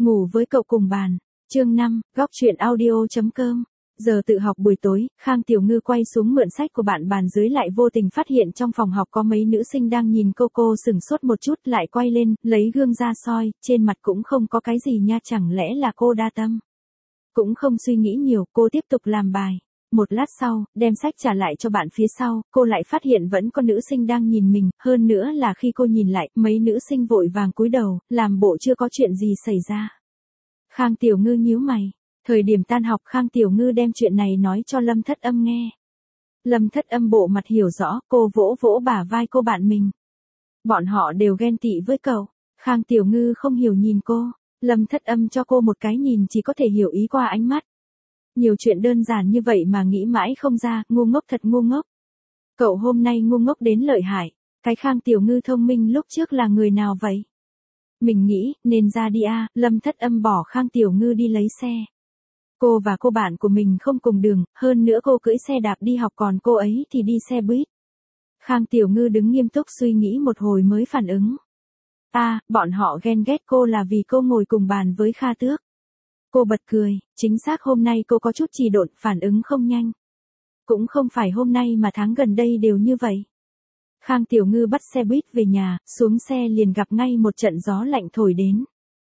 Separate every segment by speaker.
Speaker 1: Ngủ với cậu cùng bàn. Chương 5, góc chuyện audio.com. Giờ tự học buổi tối, Khang Tiểu Ngư quay xuống mượn sách của bạn bàn dưới lại vô tình phát hiện trong phòng học có mấy nữ sinh đang nhìn cô sửng sốt một chút lại quay lên, lấy gương ra soi, trên mặt cũng không có cái gì nha, chẳng lẽ là cô đa tâm. Cũng không suy nghĩ nhiều, cô tiếp tục làm bài. Một lát sau, đem sách trả lại cho bạn phía sau, cô lại phát hiện vẫn có nữ sinh đang nhìn mình, hơn nữa là khi cô nhìn lại, mấy nữ sinh vội vàng cúi đầu, làm bộ chưa có chuyện gì xảy ra. Khang Tiểu Ngư nhíu mày. Thời điểm tan học Khang Tiểu Ngư đem chuyện này nói cho Lâm Thất Âm nghe. Lâm Thất Âm bộ mặt hiểu rõ, cô vỗ vỗ bả vai cô bạn mình. Bọn họ đều ghen tị với cậu. Khang Tiểu Ngư không hiểu nhìn cô. Lâm Thất Âm cho cô một cái nhìn chỉ có thể hiểu ý qua ánh mắt. Nhiều chuyện đơn giản như vậy mà nghĩ mãi không ra, ngu ngốc thật ngu ngốc. Cậu hôm nay ngu ngốc đến lợi hại. Cái Khang Tiểu Ngư thông minh lúc trước là người nào vậy? Mình nghĩ, nên ra đi a. Lâm Thất Âm bỏ Khang Tiểu Ngư đi lấy xe. Cô và cô bạn của mình không cùng đường, hơn nữa cô cưỡi xe đạp đi học còn cô ấy thì đi xe buýt. Khang Tiểu Ngư đứng nghiêm túc suy nghĩ một hồi mới phản ứng. Bọn họ ghen ghét cô là vì cô ngồi cùng bàn với Kha Tước. Cô bật cười, chính xác hôm nay cô có chút trì độn, phản ứng không nhanh. Cũng không phải hôm nay mà tháng gần đây đều như vậy. Khang Tiểu Ngư bắt xe buýt về nhà, xuống xe liền gặp ngay một trận gió lạnh thổi đến.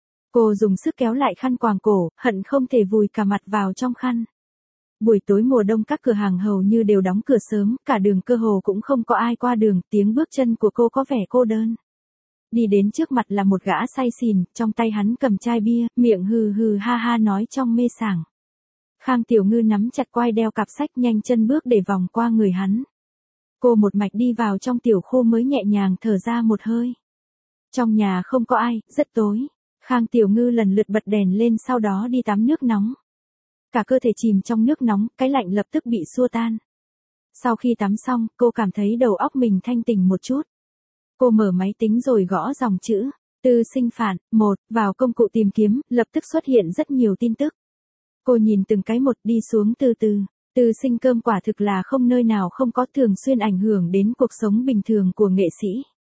Speaker 1: Cô dùng sức kéo lại khăn quàng cổ, hận không thể vùi cả mặt vào trong khăn. Buổi tối mùa đông các cửa hàng hầu như đều đóng cửa sớm, cả đường cơ hồ cũng không có ai qua đường, tiếng bước chân của cô có vẻ cô đơn. Đi đến trước mặt là một gã say xỉn, trong tay hắn cầm chai bia, miệng hừ hừ ha ha nói trong mê sảng. Khang Tiểu Ngư nắm chặt quai đeo cặp sách nhanh chân bước để vòng qua người hắn. Cô một mạch đi vào trong tiểu khu mới nhẹ nhàng thở ra một hơi. Trong nhà không có ai, rất tối. Khang Tiểu Ngư lần lượt bật đèn lên sau đó đi tắm nước nóng. Cả cơ thể chìm trong nước nóng, cái lạnh lập tức bị xua tan. Sau khi tắm xong, cô cảm thấy đầu óc mình thanh tỉnh một chút. Cô mở máy tính rồi gõ dòng chữ. Tư sinh phản, 1, vào công cụ tìm kiếm, lập tức xuất hiện rất nhiều tin tức. Cô nhìn từng cái một đi xuống từ từ. Tư sinh cơm quả thực là không nơi nào không có, thường xuyên ảnh hưởng đến cuộc sống bình thường của nghệ sĩ.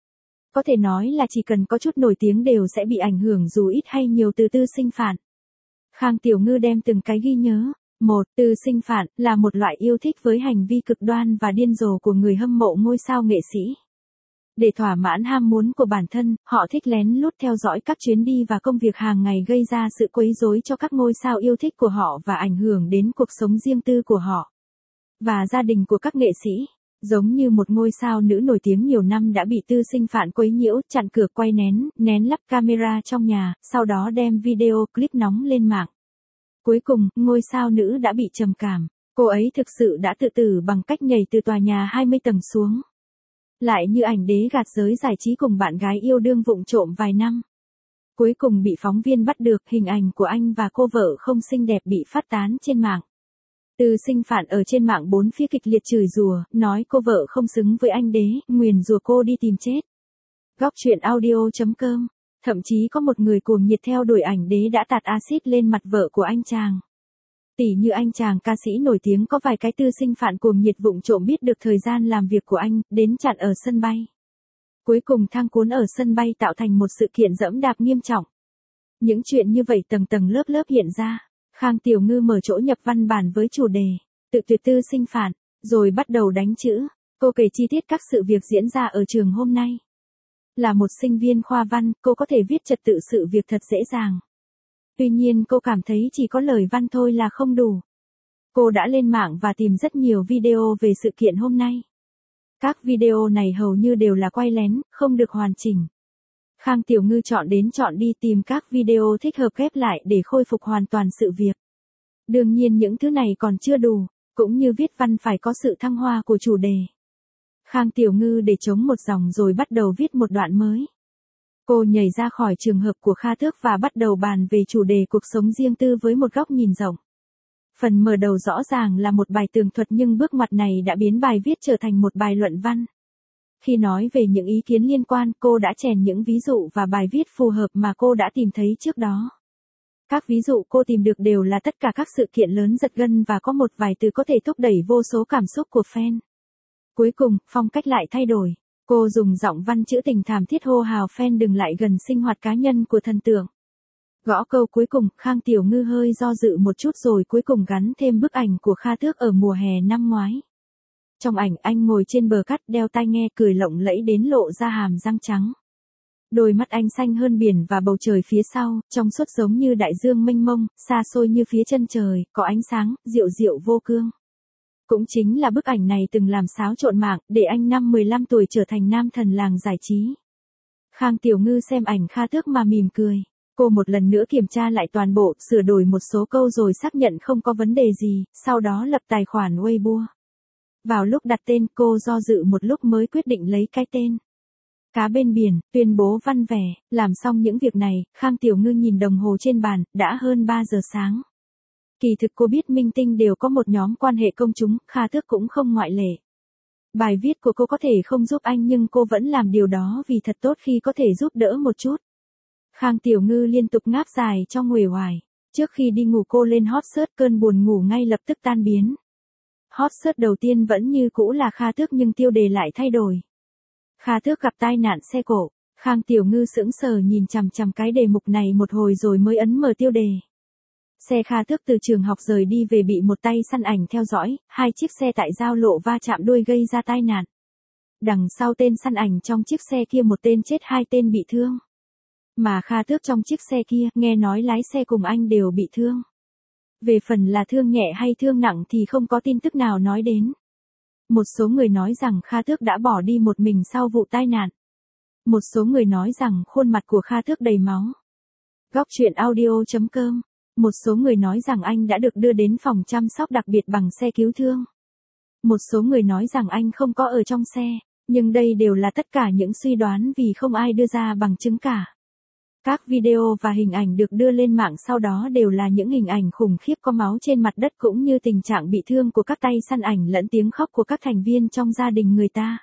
Speaker 1: Có thể nói là chỉ cần có chút nổi tiếng đều sẽ bị ảnh hưởng dù ít hay nhiều từ tư sinh phản. Khang Tiểu Ngư đem từng cái ghi nhớ. 1. Tư sinh phản là một loại yêu thích với hành vi cực đoan và điên rồ của người hâm mộ ngôi sao nghệ sĩ. Để thỏa mãn ham muốn của bản thân, họ thích lén lút theo dõi các chuyến đi và công việc hàng ngày gây ra sự quấy rối cho các ngôi sao yêu thích của họ và ảnh hưởng đến cuộc sống riêng tư của họ và gia đình của các nghệ sĩ. Giống như một ngôi sao nữ nổi tiếng nhiều năm đã bị tư sinh phản quấy nhiễu, chặn cửa quay nén lắp camera trong nhà, sau đó đem video clip nóng lên mạng. Cuối cùng, ngôi sao nữ đã bị trầm cảm. Cô ấy thực sự đã tự tử bằng cách nhảy từ tòa nhà 20 tầng xuống. Lại như ảnh đế gạt giới giải trí cùng bạn gái yêu đương vụng trộm vài năm. Cuối cùng bị phóng viên bắt được, hình ảnh của anh và cô vợ không xinh đẹp bị phát tán trên mạng. Tư sinh phản ở trên mạng bốn phía kịch liệt chửi rủa, nói cô vợ không xứng với anh đế, nguyền rủa cô đi tìm chết. Góc chuyện audio.com. Thậm chí có một người cuồng nhiệt theo đuổi ảnh đế đã tạt axit lên mặt vợ của anh chàng. Tỉ như anh chàng ca sĩ nổi tiếng có vài cái tư sinh phản cuồng nhiệt vụng trộm biết được thời gian làm việc của anh, đến chặn ở sân bay. Cuối cùng thang cuốn ở sân bay tạo thành một sự kiện dẫm đạp nghiêm trọng. Những chuyện như vậy tầng tầng lớp lớp hiện ra. Khang Tiểu Ngư mở chỗ nhập văn bản với chủ đề tự tuyệt tư sinh phản, rồi bắt đầu đánh chữ. Cô kể chi tiết các sự việc diễn ra ở trường hôm nay. Là một sinh viên khoa văn, cô có thể viết trật tự sự việc thật dễ dàng. Tuy nhiên cô cảm thấy chỉ có lời văn thôi là không đủ. Cô đã lên mạng và tìm rất nhiều video về sự kiện hôm nay. Các video này hầu như đều là quay lén, không được hoàn chỉnh. Khang Tiểu Ngư chọn đi tìm các video thích hợp ghép lại để khôi phục hoàn toàn sự việc. Đương nhiên những thứ này còn chưa đủ, cũng như viết văn phải có sự thăng hoa của chủ đề. Khang Tiểu Ngư để trống một dòng rồi bắt đầu viết một đoạn mới. Cô nhảy ra khỏi trường hợp của Kha Tước và bắt đầu bàn về chủ đề cuộc sống riêng tư với một góc nhìn rộng. Phần mở đầu rõ ràng là một bài tường thuật nhưng bước ngoặt này đã biến bài viết trở thành một bài luận văn. Khi nói về những ý kiến liên quan, cô đã chèn những ví dụ và bài viết phù hợp mà cô đã tìm thấy trước đó. Các ví dụ cô tìm được đều là tất cả các sự kiện lớn giật gân và có một vài từ có thể thúc đẩy vô số cảm xúc của fan. Cuối cùng, phong cách lại thay đổi. Cô dùng giọng văn trữ tình thảm thiết hô hào fan đừng lại gần sinh hoạt cá nhân của thần tượng. Gõ câu cuối cùng, Khang Tiểu Ngư hơi do dự một chút rồi cuối cùng gắn thêm bức ảnh của Kha Thước ở mùa hè năm ngoái. Trong ảnh anh ngồi trên bờ cát đeo tai nghe cười lộng lẫy đến lộ ra hàm răng trắng. Đôi mắt anh xanh hơn biển và bầu trời phía sau, trong suốt giống như đại dương mênh mông, xa xôi như phía chân trời, có ánh sáng, dịu dịu vô cương. Cũng chính là bức ảnh này từng làm xáo trộn mạng, để anh năm 15 tuổi trở thành nam thần làng giải trí. Khang Tiểu Ngư xem ảnh Kha Thước mà mỉm cười. Cô một lần nữa kiểm tra lại toàn bộ, sửa đổi một số câu rồi xác nhận không có vấn đề gì, sau đó lập tài khoản Weibo. Vào lúc đặt tên cô do dự một lúc mới quyết định lấy cái tên Cá bên biển, tuyên bố văn vẻ. Làm xong những việc này, Khang Tiểu Ngư nhìn đồng hồ trên bàn, đã hơn 3 giờ sáng. Kỳ thực cô biết minh tinh đều có một nhóm quan hệ công chúng, Kha Thước cũng không ngoại lệ. Bài viết của cô có thể không giúp anh nhưng cô vẫn làm điều đó vì thật tốt khi có thể giúp đỡ một chút. Khang Tiểu Ngư liên tục ngáp dài trong uể oải. Trước khi đi ngủ cô lên hot search, cơn buồn ngủ ngay lập tức tan biến. Hot search đầu tiên vẫn như cũ là Kha Thước nhưng tiêu đề lại thay đổi. Kha Thước gặp tai nạn xe cộ. Khang Tiểu Ngư sững sờ nhìn chằm chằm cái đề mục này một hồi rồi mới ấn mở tiêu đề. Xe Kha Thước từ trường học rời đi về bị một tay săn ảnh theo dõi, 2 chiếc xe tại giao lộ va chạm đuôi gây ra tai nạn. Đằng sau tên săn ảnh trong chiếc xe kia một tên chết 2 tên bị thương. Mà Kha Thước trong chiếc xe kia, nghe nói lái xe cùng anh đều bị thương. Về phần là thương nhẹ hay thương nặng thì không có tin tức nào nói đến. Một số người nói rằng Kha Thước đã bỏ đi một mình sau vụ tai nạn. Một số người nói rằng khuôn mặt của Kha Thước đầy máu. Góc chuyện audio.com. Một số người nói rằng anh đã được đưa đến phòng chăm sóc đặc biệt bằng xe cứu thương. Một số người nói rằng anh không có ở trong xe, nhưng đây đều là tất cả những suy đoán vì không ai đưa ra bằng chứng cả. Các video và hình ảnh được đưa lên mạng sau đó đều là những hình ảnh khủng khiếp có máu trên mặt đất cũng như tình trạng bị thương của các tay săn ảnh lẫn tiếng khóc của các thành viên trong gia đình người ta.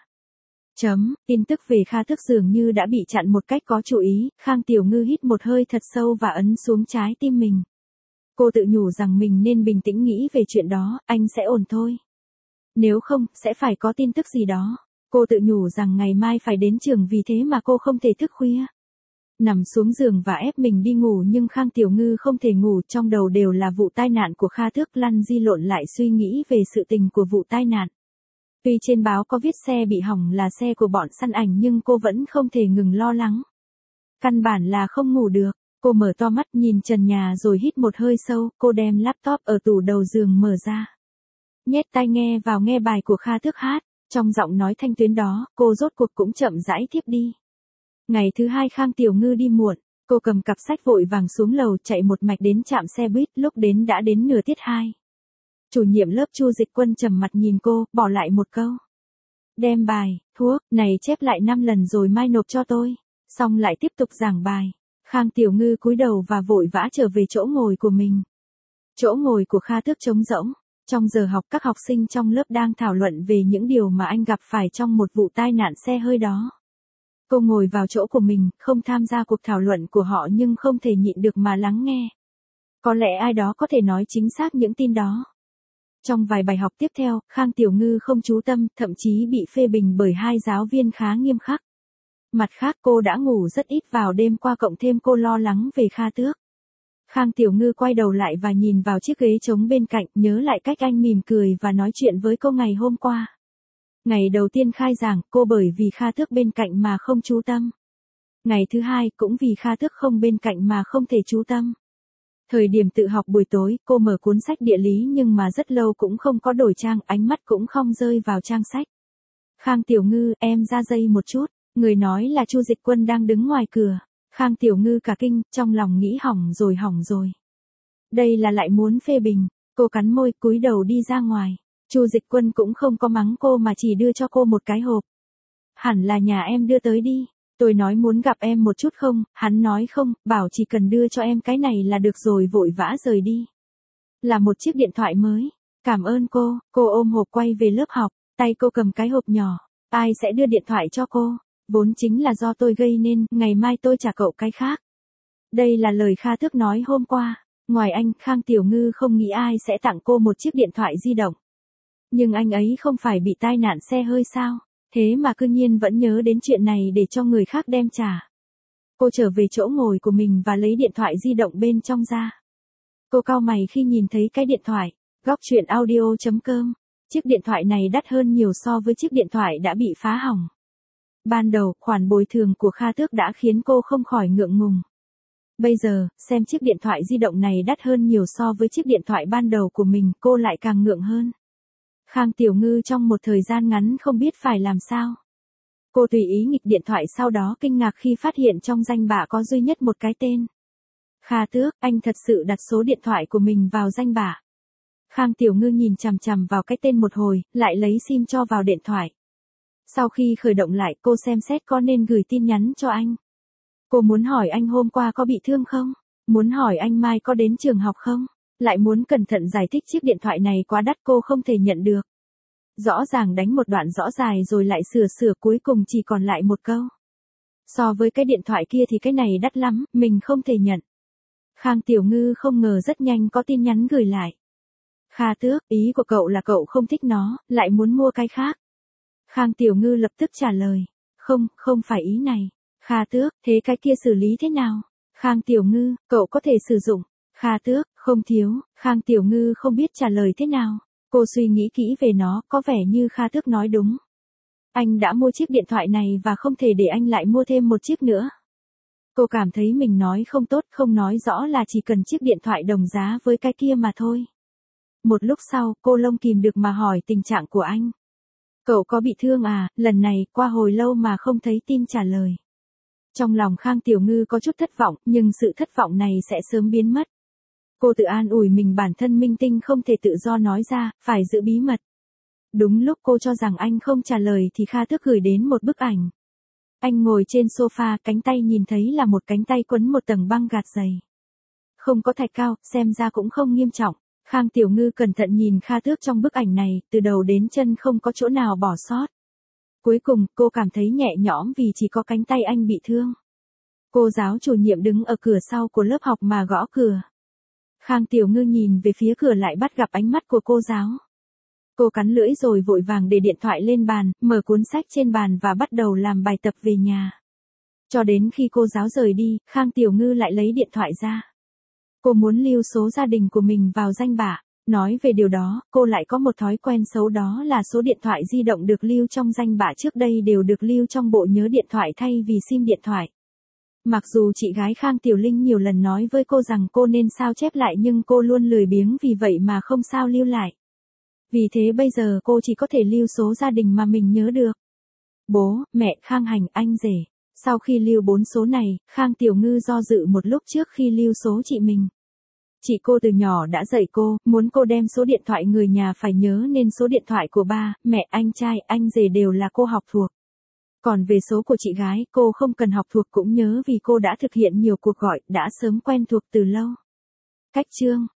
Speaker 1: Tin tức về Kha Thước dường như đã bị chặn một cách có chủ ý, Khang Tiểu Ngư hít một hơi thật sâu và ấn xuống trái tim mình. Cô tự nhủ rằng mình nên bình tĩnh nghĩ về chuyện đó, anh sẽ ổn thôi. Nếu không, sẽ phải có tin tức gì đó. Cô tự nhủ rằng ngày mai phải đến trường vì thế mà cô không thể thức khuya. Nằm xuống giường và ép mình đi ngủ nhưng Khang Tiểu Ngư không thể ngủ, trong đầu đều là vụ tai nạn của Kha Thước, lăn di lộn lại suy nghĩ về sự tình của vụ tai nạn. Tuy trên báo có viết xe bị hỏng là xe của bọn săn ảnh nhưng cô vẫn không thể ngừng lo lắng. Căn bản là không ngủ được, cô mở to mắt nhìn trần nhà rồi hít một hơi sâu, cô đem laptop ở tủ đầu giường mở ra. Nhét tai nghe vào nghe bài của Kha Thước hát, trong giọng nói thanh tuyến đó, cô rốt cuộc cũng chậm rãi thiếp đi. Ngày thứ 2 Khang Tiểu Ngư đi muộn, cô cầm cặp sách vội vàng xuống lầu chạy một mạch đến trạm xe buýt, lúc đến đã đến nửa tiết 2. Chủ nhiệm lớp Chu Dịch Quân trầm mặt nhìn cô, bỏ lại một câu. Đem bài, thuốc, này chép lại 5 lần rồi mai nộp cho tôi, xong lại tiếp tục giảng bài. Khang Tiểu Ngư cúi đầu và vội vã trở về chỗ ngồi của mình. Chỗ ngồi của Kha Thước trống rỗng. Trong giờ học các học sinh trong lớp đang thảo luận về những điều mà anh gặp phải trong một vụ tai nạn xe hơi đó. Cô ngồi vào chỗ của mình, không tham gia cuộc thảo luận của họ nhưng không thể nhịn được mà lắng nghe. Có lẽ ai đó có thể nói chính xác những tin đó. Trong vài bài học tiếp theo, Khang Tiểu Ngư không chú tâm, thậm chí bị phê bình bởi 2 giáo viên khá nghiêm khắc. Mặt khác cô đã ngủ rất ít vào đêm qua cộng thêm cô lo lắng về Kha Thước. Khang Tiểu Ngư quay đầu lại và nhìn vào chiếc ghế trống bên cạnh, nhớ lại cách anh mỉm cười và nói chuyện với cô ngày hôm qua. Ngày đầu tiên khai giảng, cô bởi vì Kha Thước bên cạnh mà không chú tâm. Ngày thứ 2, cũng vì Kha Thước không bên cạnh mà không thể chú tâm. Thời điểm tự học buổi tối, cô mở cuốn sách địa lý nhưng mà rất lâu cũng không có đổi trang, ánh mắt cũng không rơi vào trang sách. Khang Tiểu Ngư, em ra dây một chút, người nói là Chu Dịch Quân đang đứng ngoài cửa. Khang Tiểu Ngư cả kinh, trong lòng nghĩ hỏng rồi. Đây là lại muốn phê bình, cô cắn môi cúi đầu đi ra ngoài. Chu Dịch Quân cũng không có mắng cô mà chỉ đưa cho cô một cái hộp. Hẳn là nhà em đưa tới đi. Tôi nói muốn gặp em một chút không, hắn nói không, bảo chỉ cần đưa cho em cái này là được rồi, vội vã rời đi. Là một chiếc điện thoại mới. Cảm ơn cô ôm hộp quay về lớp học, tay cô cầm cái hộp nhỏ. Ai sẽ đưa điện thoại cho cô? Vốn chính là do tôi gây nên, ngày mai tôi trả cậu cái khác. Đây là lời Kha Thước nói hôm qua. Ngoài anh, Khang Tiểu Ngư không nghĩ ai sẽ tặng cô một chiếc điện thoại di động. Nhưng anh ấy không phải bị tai nạn xe hơi sao? Thế mà cư nhiên vẫn nhớ đến chuyện này để cho người khác đem trả. Cô trở về chỗ ngồi của mình và lấy điện thoại di động bên trong ra. Cô cau mày khi nhìn thấy cái điện thoại. Góc truyện audio.com. Chiếc điện thoại này đắt hơn nhiều so với chiếc điện thoại đã bị phá hỏng. Ban đầu, khoản bồi thường của Kha Tước đã khiến cô không khỏi ngượng ngùng. Bây giờ, xem chiếc điện thoại di động này đắt hơn nhiều so với chiếc điện thoại ban đầu của mình, cô lại càng ngượng hơn. Khang Tiểu Ngư trong một thời gian ngắn không biết phải làm sao. Cô tùy ý nghịch điện thoại, sau đó kinh ngạc khi phát hiện trong danh bạ có duy nhất một cái tên. Kha Tước, anh thật sự đặt số điện thoại của mình vào danh bạ. Khang Tiểu Ngư nhìn chằm chằm vào cái tên một hồi, lại lấy sim cho vào điện thoại. Sau khi khởi động lại, cô xem xét có nên gửi tin nhắn cho anh. Cô muốn hỏi anh hôm qua có bị thương không? Muốn hỏi anh mai có đến trường học không? Lại muốn cẩn thận giải thích chiếc điện thoại này quá đắt, cô không thể nhận được. Rõ ràng đánh một đoạn rõ dài rồi lại sửa cuối cùng chỉ còn lại một câu. So với cái điện thoại kia thì cái này đắt lắm, mình không thể nhận. Khang Tiểu Ngư không ngờ rất nhanh có tin nhắn gửi lại. Kha Tước, ý của cậu là cậu không thích nó, lại muốn mua cái khác. Khang Tiểu Ngư lập tức trả lời. Không phải ý này. Kha Tước, thế cái kia xử lý thế nào? Khang Tiểu Ngư, cậu có thể sử dụng. Kha Tước, không thiếu. Khang Tiểu Ngư không biết trả lời thế nào. Cô suy nghĩ kỹ về nó, có vẻ như Kha Tước nói đúng. Anh đã mua chiếc điện thoại này và không thể để anh lại mua thêm một chiếc nữa. Cô cảm thấy mình nói không tốt, không nói rõ là chỉ cần chiếc điện thoại đồng giá với cái kia mà thôi. Một lúc sau, cô lông kìm được mà hỏi tình trạng của anh. Cậu có bị thương à? Lần này, qua hồi lâu mà không thấy tin trả lời. Trong lòng Khang Tiểu Ngư có chút thất vọng, nhưng sự thất vọng này sẽ sớm biến mất. Cô tự an ủi mình bản thân minh tinh không thể tự do nói ra, phải giữ bí mật. Đúng lúc cô cho rằng anh không trả lời thì Kha Tước gửi đến một bức ảnh. Anh ngồi trên sofa, cánh tay nhìn thấy là một cánh tay quấn một tầng băng gạc dày. Không có thạch cao, xem ra cũng không nghiêm trọng. Khang Tiểu Ngư cẩn thận nhìn Kha Tước trong bức ảnh này, từ đầu đến chân không có chỗ nào bỏ sót. Cuối cùng, cô cảm thấy nhẹ nhõm vì chỉ có cánh tay anh bị thương. Cô giáo chủ nhiệm đứng ở cửa sau của lớp học mà gõ cửa. Khang Tiểu Ngư nhìn về phía cửa lại bắt gặp ánh mắt của cô giáo. Cô cắn lưỡi rồi vội vàng để điện thoại lên bàn, mở cuốn sách trên bàn và bắt đầu làm bài tập về nhà. Cho đến khi cô giáo rời đi, Khang Tiểu Ngư lại lấy điện thoại ra. Cô muốn lưu số gia đình của mình vào danh bạ. Nói về điều đó, cô lại có một thói quen xấu, đó là số điện thoại di động được lưu trong danh bạ trước đây đều được lưu trong bộ nhớ điện thoại thay vì sim điện thoại. Mặc dù chị gái Khang Tiểu Linh nhiều lần nói với cô rằng cô nên sao chép lại nhưng cô luôn lười biếng vì vậy mà không sao lưu lại. Vì thế bây giờ cô chỉ có thể lưu số gia đình mà mình nhớ được. Bố, mẹ, Khang Hành, anh rể. Sau khi lưu 4 số này, Khang Tiểu Ngư do dự một lúc trước khi lưu số chị mình. Chị cô từ nhỏ đã dạy cô, muốn cô đem số điện thoại người nhà phải nhớ nên số điện thoại của ba, mẹ, anh trai, anh rể đều là cô học thuộc. Còn về số của chị gái, cô không cần học thuộc cũng nhớ vì cô đã thực hiện nhiều cuộc gọi, đã sớm quen thuộc từ lâu. Cách chương